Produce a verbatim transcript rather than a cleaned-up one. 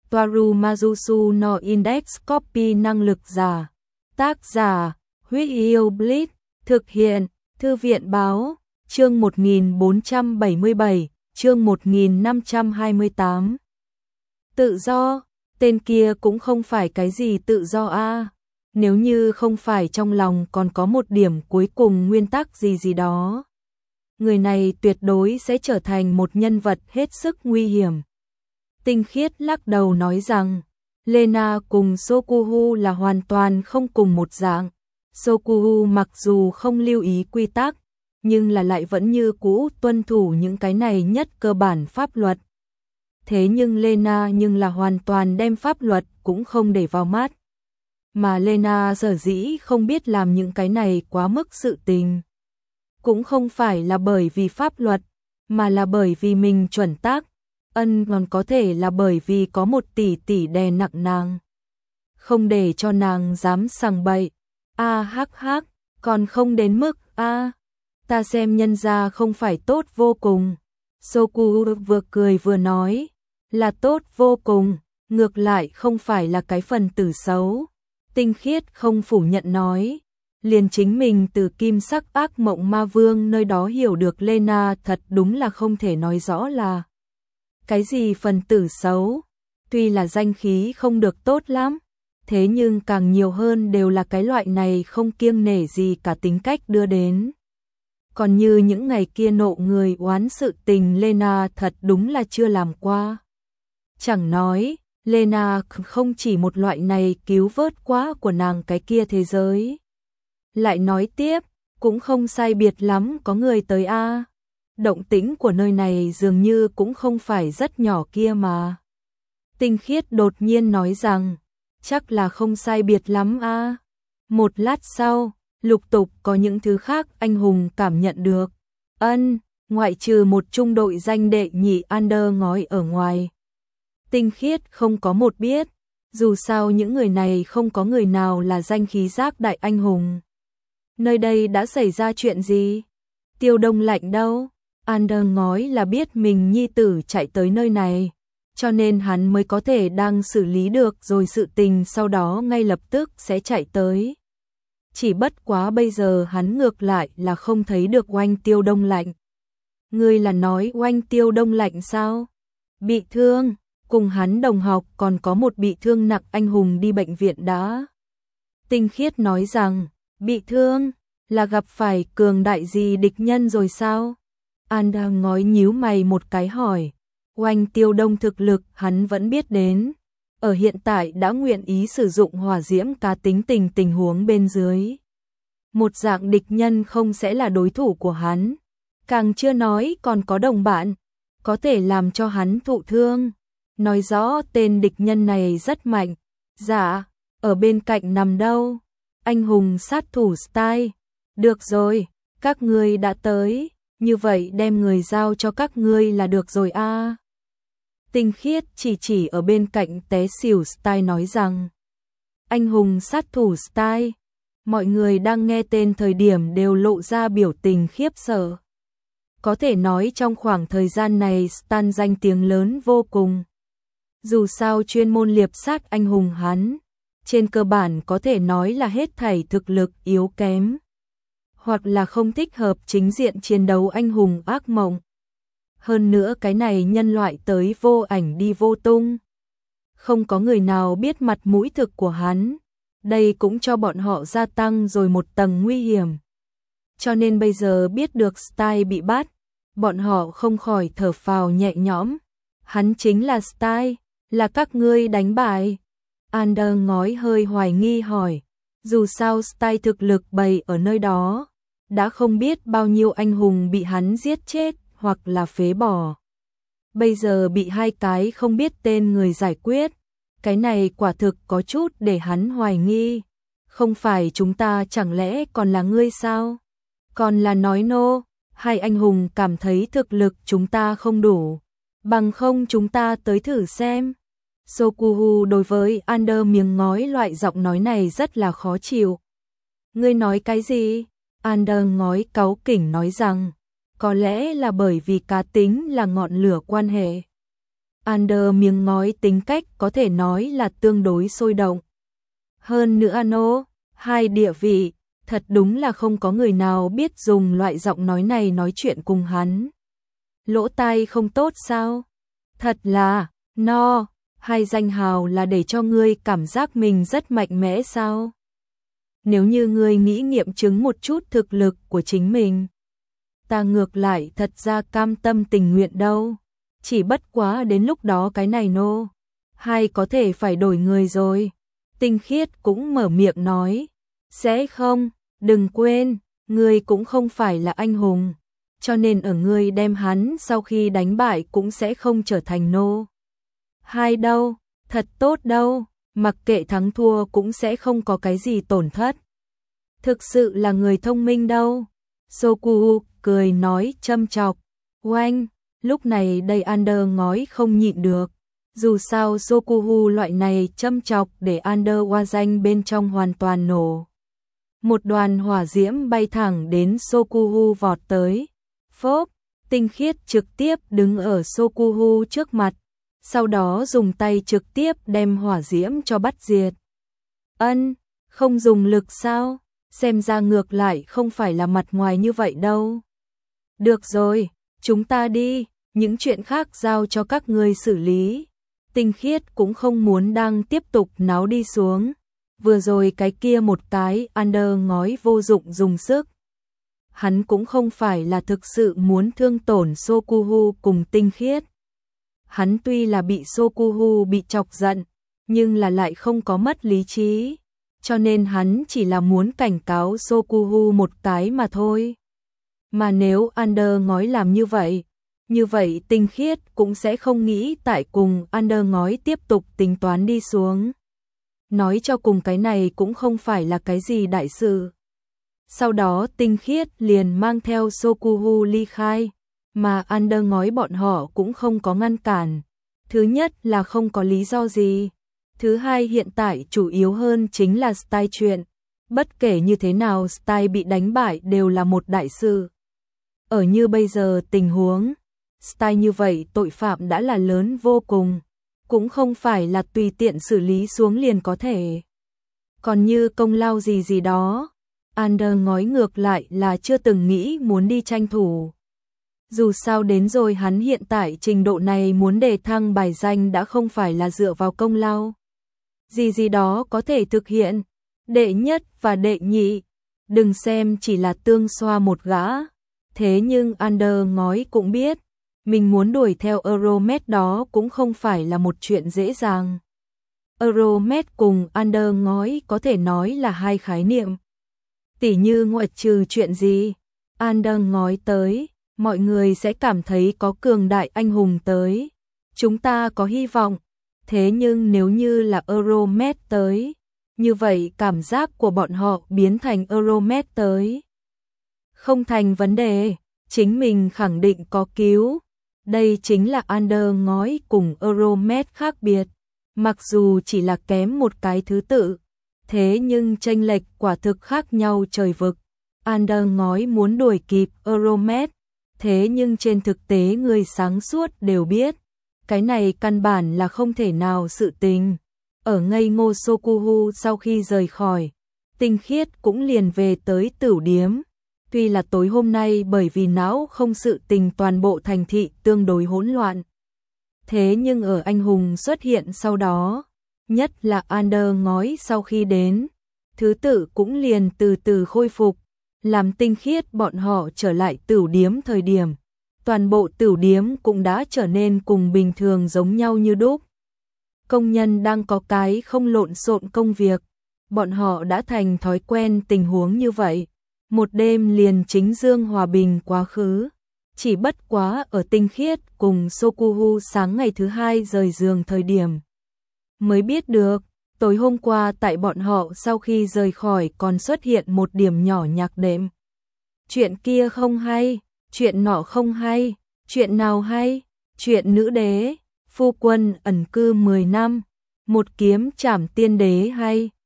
Toaru Majusu no Index Copy năng lực giả. Tác giả, Huyết Yêu Blitz, thực hiện, Thư viện báo, chương một nghìn bốn trăm bảy mươi bảy, chương một nghìn năm trăm hai mươi tám. Tự do, tên kia cũng không phải cái gì tự do a. Nếu như không phải trong lòng còn có một điểm cuối cùng nguyên tắc gì gì đó, người này tuyệt đối sẽ trở thành một nhân vật hết sức nguy hiểm. Tinh Khiết lắc đầu nói rằng, Lena cùng Sokuhu là hoàn toàn không cùng một dạng. Sokuhu mặc dù không lưu ý quy tắc, nhưng là lại vẫn như cũ tuân thủ những cái này nhất cơ bản pháp luật. Thế nhưng Lena nhưng là hoàn toàn đem pháp luật cũng không để vào mắt. Mà Lena sở dĩ không biết làm những cái này quá mức sự tình, cũng không phải là bởi vì pháp luật, mà là bởi vì mình chuẩn tắc. Ân còn có thể là bởi vì có một tỷ tỷ đè nặng nàng, không để cho nàng dám sằng bậy. A hắc hắc, còn không đến mức a, ta xem nhân gia không phải tốt vô cùng. Soku vừa cười vừa nói, là tốt vô cùng, ngược lại không phải là cái phần tử xấu. Tinh Khiết không phủ nhận nói, liền chính mình từ kim sắc ác mộng ma vương nơi đó hiểu được Lena thật đúng là không thể nói rõ là cái gì phần tử xấu. Tuy là danh khí không được tốt lắm, thế nhưng càng nhiều hơn đều là cái loại này không kiêng nể gì cả tính cách đưa đến. Còn như những ngày kia nộ người oán sự tình Lena thật đúng là chưa làm qua. Chẳng nói, Lena không chỉ một loại này cứu vớt quá của nàng cái kia thế giới. Lại nói tiếp, cũng không sai biệt lắm có người tới a. Động tĩnh của nơi này dường như cũng không phải rất nhỏ kia mà. Tinh Khiết đột nhiên nói rằng, chắc là không sai biệt lắm a. Một lát sau, lục tục có những thứ khác anh hùng cảm nhận được. Ân, ngoại trừ một trung đội danh đệ nhị Under ngói ở ngoài. Tinh Khiết không có một biết, dù sao những người này không có người nào là danh khí giác đại anh hùng. Nơi đây đã xảy ra chuyện gì? Tiêu Đông Lạnh đâu? Under ngói là biết mình nhi tử chạy tới nơi này, cho nên hắn mới có thể đang xử lý được rồi sự tình sau đó ngay lập tức sẽ chạy tới. Chỉ bất quá bây giờ hắn ngược lại là không thấy được Oanh Tiêu Đông Lạnh. Ngươi là nói Oanh Tiêu Đông Lạnh sao? Bị thương, cùng hắn đồng học còn có một bị thương nặng anh hùng đi bệnh viện đã. Tinh Khiết nói rằng, bị thương, là gặp phải cường đại gì địch nhân rồi sao? Anda ngói nhíu mày một cái hỏi, Oanh Tiêu Đông thực lực hắn vẫn biết đến. Ở hiện tại đã nguyện ý sử dụng hỏa diễm cá tính tình tình huống bên dưới. Một dạng địch nhân không sẽ là đối thủ của hắn. Càng chưa nói còn có đồng bạn, có thể làm cho hắn thụ thương. Nói rõ tên địch nhân này rất mạnh. Dạ, ở bên cạnh nằm đâu? Anh hùng sát thủ style. Được rồi, các ngươi đã tới, như vậy đem người giao cho các ngươi là được rồi a. À. Tinh Khiết chỉ chỉ ở bên cạnh té xỉu style nói rằng, anh hùng sát thủ style. Mọi người đang nghe tên thời điểm đều lộ ra biểu tình khiếp sợ. Có thể nói trong khoảng thời gian này Stan danh tiếng lớn vô cùng. Dù sao chuyên môn liệp sát anh hùng hắn, trên cơ bản có thể nói là hết thảy thực lực yếu kém, hoặc là không thích hợp chính diện chiến đấu anh hùng ác mộng. Hơn nữa cái này nhân loại tới vô ảnh đi vô tung. Không có người nào biết mặt mũi thực của hắn. Đây cũng cho bọn họ gia tăng rồi một tầng nguy hiểm. Cho nên bây giờ biết được Style bị bắt, bọn họ không khỏi thở phào nhẹ nhõm. Hắn chính là Style, là các ngươi đánh bại. Under ngói hơi hoài nghi hỏi, dù sao Style thực lực bày ở nơi đó, đã không biết bao nhiêu anh hùng bị hắn giết chết hoặc là phế bỏ. Bây giờ bị hai cái không biết tên người giải quyết, cái này quả thực có chút để hắn hoài nghi. Không phải chúng ta chẳng lẽ còn là ngươi sao? Còn là nói nô, hai anh hùng cảm thấy thực lực chúng ta không đủ. Bằng không chúng ta tới thử xem. Sokuhu đối với Under miếng ngói loại giọng nói này rất là khó chịu. Ngươi nói cái gì? Under ngói cáu kỉnh nói rằng, có lẽ là bởi vì cá tính là ngọn lửa quan hệ. Ander miếng ngói tính cách có thể nói là tương đối sôi động. Hơn nữa Ano, hai địa vị, thật đúng là không có người nào biết dùng loại giọng nói này nói chuyện cùng hắn. Lỗ tai không tốt sao? Thật là, no, hai danh hào là để cho ngươi cảm giác mình rất mạnh mẽ sao? Nếu như ngươi nghĩ nghiệm chứng một chút thực lực của chính mình, ta ngược lại thật ra cam tâm tình nguyện đâu. Chỉ bất quá đến lúc đó cái này nô, hay có thể phải đổi người rồi. Tinh Khiết cũng mở miệng nói, sẽ không, đừng quên, ngươi cũng không phải là anh hùng, cho nên ở ngươi đem hắn sau khi đánh bại cũng sẽ không trở thành nô. Hai đâu, thật tốt đâu, mặc kệ thắng thua cũng sẽ không có cái gì tổn thất. Thực sự là người thông minh đâu. Soku cười nói châm chọc. Oanh, lúc này đây Ander ngói không nhịn được. Dù sao Sokuhu loại này châm chọc để Ander Hoa danh bên trong hoàn toàn nổ. Một đoàn hỏa diễm bay thẳng đến Sokuhu vọt tới. Phốp, Tinh Khiết trực tiếp đứng ở Sokuhu trước mặt. Sau đó dùng tay trực tiếp đem hỏa diễm cho bắt diệt. Ân, không dùng lực sao? Xem ra ngược lại không phải là mặt ngoài như vậy đâu. Được rồi, chúng ta đi, những chuyện khác giao cho các ngươi xử lý. Tinh Khiết cũng không muốn đang tiếp tục náo đi xuống. Vừa rồi cái kia một cái Ander ngói vô dụng dùng sức. Hắn cũng không phải là thực sự muốn thương tổn Sokuhu cùng Tinh Khiết. Hắn tuy là bị Sokuhu bị chọc giận, nhưng là lại không có mất lý trí. Cho nên hắn chỉ là muốn cảnh cáo Sokuhu một cái mà thôi. Mà nếu Ander ngói làm như vậy, như vậy Tinh Khiết cũng sẽ không nghĩ tại cùng Ander ngói tiếp tục tính toán đi xuống. Nói cho cùng cái này cũng không phải là cái gì đại sự. Sau đó Tinh Khiết liền mang theo Sokuhu ly khai, mà Ander ngói bọn họ cũng không có ngăn cản. Thứ nhất là không có lý do gì. Thứ hai hiện tại chủ yếu hơn chính là style chuyện. Bất kể như thế nào style bị đánh bại đều là một đại sự. Ở như bây giờ tình huống, style như vậy tội phạm đã là lớn vô cùng. Cũng không phải là tùy tiện xử lý xuống liền có thể. Còn như công lao gì gì đó, Ander ngói ngược lại là chưa từng nghĩ muốn đi tranh thủ. Dù sao đến rồi hắn hiện tại trình độ này muốn đề thăng bài danh đã không phải là dựa vào công lao. Gì gì đó có thể thực hiện, đệ nhất và đệ nhị, đừng xem chỉ là tương xoa một gã. Thế nhưng Ander ngói cũng biết, mình muốn đuổi theo Euromed đó cũng không phải là một chuyện dễ dàng. Euromed cùng Ander ngói có thể nói là hai khái niệm. Tỉ như ngoại trừ chuyện gì, Ander ngói tới, mọi người sẽ cảm thấy có cường đại anh hùng tới. Chúng ta có hy vọng. Thế nhưng nếu như là Euromed tới, như vậy cảm giác của bọn họ biến thành Euromed tới. Không thành vấn đề, chính mình khẳng định có cứu. Đây chính là Ander ngói cùng Euromed khác biệt. Mặc dù chỉ là kém một cái thứ tự, thế nhưng chênh lệch quả thực khác nhau trời vực. Ander ngói muốn đuổi kịp Euromed, thế nhưng trên thực tế người sáng suốt đều biết. Cái này căn bản là không thể nào sự tình. Ở ngây ngô Sokuhu sau khi rời khỏi, Tinh Khiết cũng liền về tới tửu điếm. Tuy là tối hôm nay bởi vì não không sự tình toàn bộ thành thị tương đối hỗn loạn. Thế nhưng ở anh hùng xuất hiện sau đó, nhất là Ander ngói sau khi đến, thứ tự cũng liền từ từ khôi phục, làm Tinh Khiết bọn họ trở lại tửu điếm thời điểm. Toàn bộ tửu điếm cũng đã trở nên cùng bình thường giống nhau như đúc. Công nhân đang có cái không lộn xộn công việc, bọn họ đã thành thói quen tình huống như vậy. Một đêm liền chính dương hòa bình quá khứ. Chỉ bất quá ở Tinh Khiết cùng Sokuhu sáng ngày thứ hai rời giường thời điểm. Mới biết được, tối hôm qua tại bọn họ sau khi rời khỏi còn xuất hiện một điểm nhỏ nhạc đệm. Chuyện kia không hay. Chuyện nọ không hay, chuyện nào hay, chuyện nữ đế, phu quân ẩn cư mười năm, một kiếm trảm tiên đế hay,